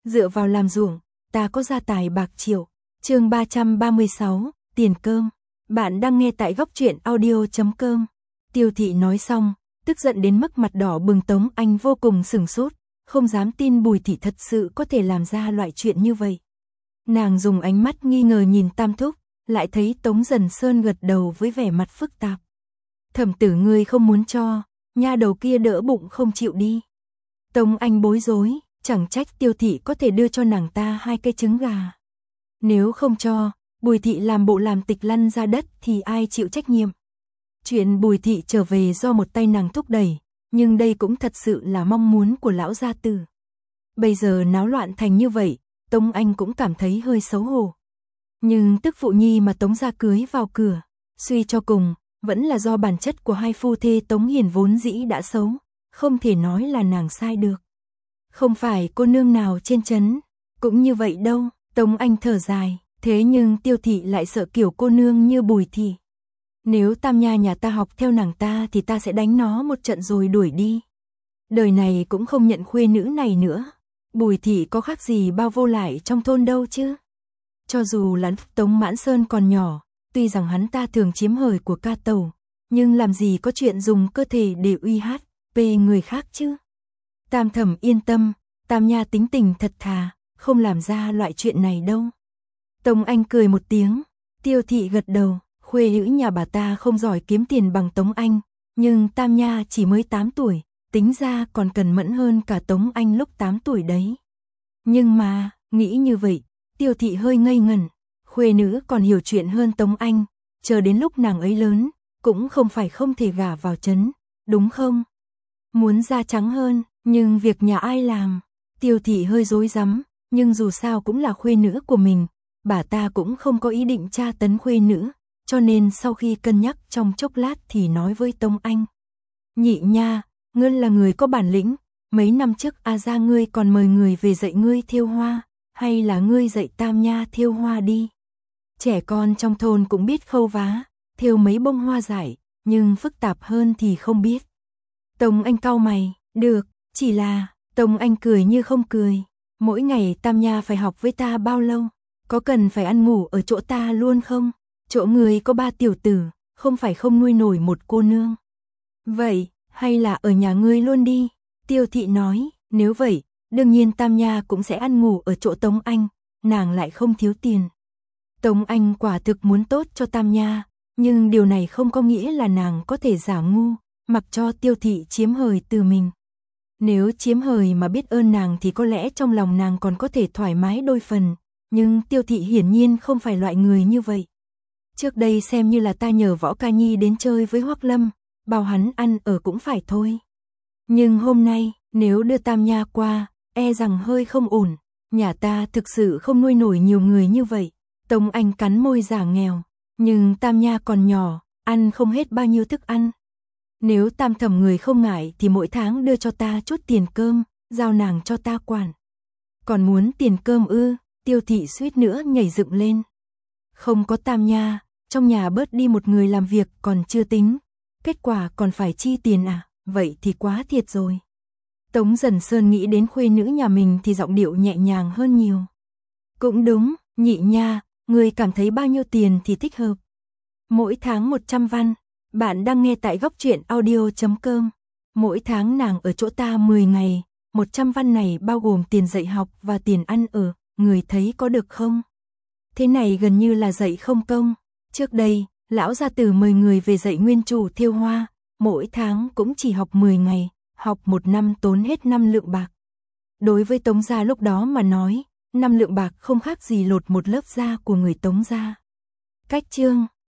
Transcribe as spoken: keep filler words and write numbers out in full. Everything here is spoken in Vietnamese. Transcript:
dựa vào làm ruộng, ta có gia tài bạc triệu. Chương ba trăm ba mươi sáu, tiền cơm. Bạn đang nghe tại góc truyện audio chấm com. Tiêu Thị nói xong, tức giận đến mức mặt đỏ bừng. Tống Anh vô cùng sửng sốt, không dám tin Bùi Thị thật sự có thể làm ra loại chuyện như vậy. Nàng dùng ánh mắt nghi ngờ nhìn Tam Thúc, lại thấy Tống Dần Sơn gật đầu với vẻ mặt phức tạp. Thẩm tử ngươi không muốn cho, nha đầu kia đỡ bụng không chịu đi. Tống Anh bối rối, chẳng trách Tiêu Thị có thể đưa cho nàng ta hai cây trứng gà. Nếu không cho, Bùi Thị làm bộ làm tịch lăn ra đất thì ai chịu trách nhiệm. Chuyện Bùi Thị trở về do một tay nàng thúc đẩy, nhưng đây cũng thật sự là mong muốn của lão gia tử. Bây giờ náo loạn thành như vậy, Tống Anh cũng cảm thấy hơi xấu hổ. Nhưng tức phụ nhi mà Tống gia cưới vào cửa, suy cho cùng, vẫn là do bản chất của hai phu thê Tống Hiền vốn dĩ đã xấu, không thể nói là nàng sai được. Không phải cô nương nào trên trấn cũng như vậy đâu. Tống Anh thở dài, thế nhưng Tiêu Thị lại sợ kiểu cô nương như Bùi Thị. Nếu Tam Nha nhà ta học theo nàng ta thì ta sẽ đánh nó một trận rồi đuổi đi. Đời này cũng không nhận khuê nữ này nữa. Bùi Thị có khác gì bao vô lại trong thôn đâu chứ. Cho dù là Tống Mãn Sơn còn nhỏ, tuy rằng hắn ta thường chiếm hời của ca tàu, nhưng làm gì có chuyện dùng cơ thể để uy hát về người khác chứ. Tam Thẩm yên tâm, Tam Nha tính tình thật thà, không làm ra loại chuyện này đâu. Tống Anh cười một tiếng, Tiêu Thị gật đầu, khuê nữ nhà bà ta không giỏi kiếm tiền bằng Tống Anh, nhưng Tam Nha chỉ mới tám tuổi, tính ra còn cần mẫn hơn cả Tống Anh lúc tám tuổi đấy. Nhưng mà, nghĩ như vậy, Tiêu Thị hơi ngây ngẩn, khuê nữ còn hiểu chuyện hơn Tống Anh, chờ đến lúc nàng ấy lớn, cũng không phải không thể gả vào trấn, đúng không? Muốn da trắng hơn, nhưng việc nhà ai làm? Tiêu Thị hơi rối rắm, nhưng dù sao cũng là khuê nữ của mình, bà ta cũng không có ý định tra tấn khuê nữ, cho nên sau khi cân nhắc trong chốc lát thì nói với Tống Anh. Nhị Nha, ngươi là người có bản lĩnh, mấy năm trước A gia ngươi còn mời người về dạy ngươi thêu hoa, hay là ngươi dạy Tam Nha thêu hoa đi. Trẻ con trong thôn cũng biết khâu vá, thêu mấy bông hoa dại, nhưng phức tạp hơn thì không biết. Tống Anh cau mày, được, chỉ là, Tống Anh cười như không cười, mỗi ngày Tam Nha phải học với ta bao lâu, có cần phải ăn ngủ ở chỗ ta luôn không? Chỗ người có ba tiểu tử, không phải không nuôi nổi một cô nương. Vậy, hay là ở nhà ngươi luôn đi? Tiêu Thị nói, nếu vậy, đương nhiên Tam Nha cũng sẽ ăn ngủ ở chỗ Tống Anh, nàng lại không thiếu tiền. Tống Anh quả thực muốn tốt cho Tam Nha, nhưng điều này không có nghĩa là nàng có thể giả ngu, mặc cho Tiêu Thị chiếm hời từ mình. Nếu chiếm hời mà biết ơn nàng thì có lẽ trong lòng nàng còn có thể thoải mái đôi phần, nhưng Tiêu Thị hiển nhiên không phải loại người như vậy. Trước đây xem như là ta nhờ Võ Ca Nhi đến chơi với Hoắc Lâm, bảo hắn ăn ở cũng phải thôi. Nhưng hôm nay, nếu đưa Tam Nha qua, e rằng hơi không ổn, nhà ta thực sự không nuôi nổi nhiều người như vậy. Tống Anh cắn môi giả nghèo, nhưng Tam Nha còn nhỏ, ăn không hết bao nhiêu thức ăn. Nếu Tam Thẩm người không ngại thì mỗi tháng đưa cho ta chút tiền cơm, giao nàng cho ta quản. Còn muốn tiền cơm ư? Tiêu Thị suýt nữa nhảy dựng lên. Không có Tam Nha, trong nhà bớt đi một người làm việc còn chưa tính, kết quả còn phải chi tiền à, vậy thì quá thiệt rồi. Tống Dần Sơn nghĩ đến khuê nữ nhà mình thì giọng điệu nhẹ nhàng hơn nhiều. Cũng đúng, Nhị Nha, người cảm thấy bao nhiêu tiền thì thích hợp? Mỗi tháng một trăm văn, bạn đang nghe tại góc truyện audio chấm com. Mỗi tháng nàng ở chỗ ta mười ngày, một trăm văn này bao gồm tiền dạy học và tiền ăn ở, người thấy có được không? Thế này gần như là dạy không công. Trước đây, lão gia tử mời người về dạy nguyên chủ thêu hoa, mỗi tháng cũng chỉ học mười ngày, học một năm tốn hết năm lượng bạc. Đối với Tống gia lúc đó mà nói, năm lượng bạc không khác gì lột một lớp da của người Tống gia. Cách chương